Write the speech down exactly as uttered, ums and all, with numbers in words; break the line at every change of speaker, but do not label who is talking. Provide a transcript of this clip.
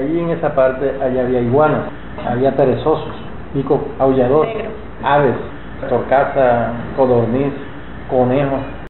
allí en esa parte, allá había iguanas, había perezosos, pico aullador, aves, torcaza, codorniz, conejos.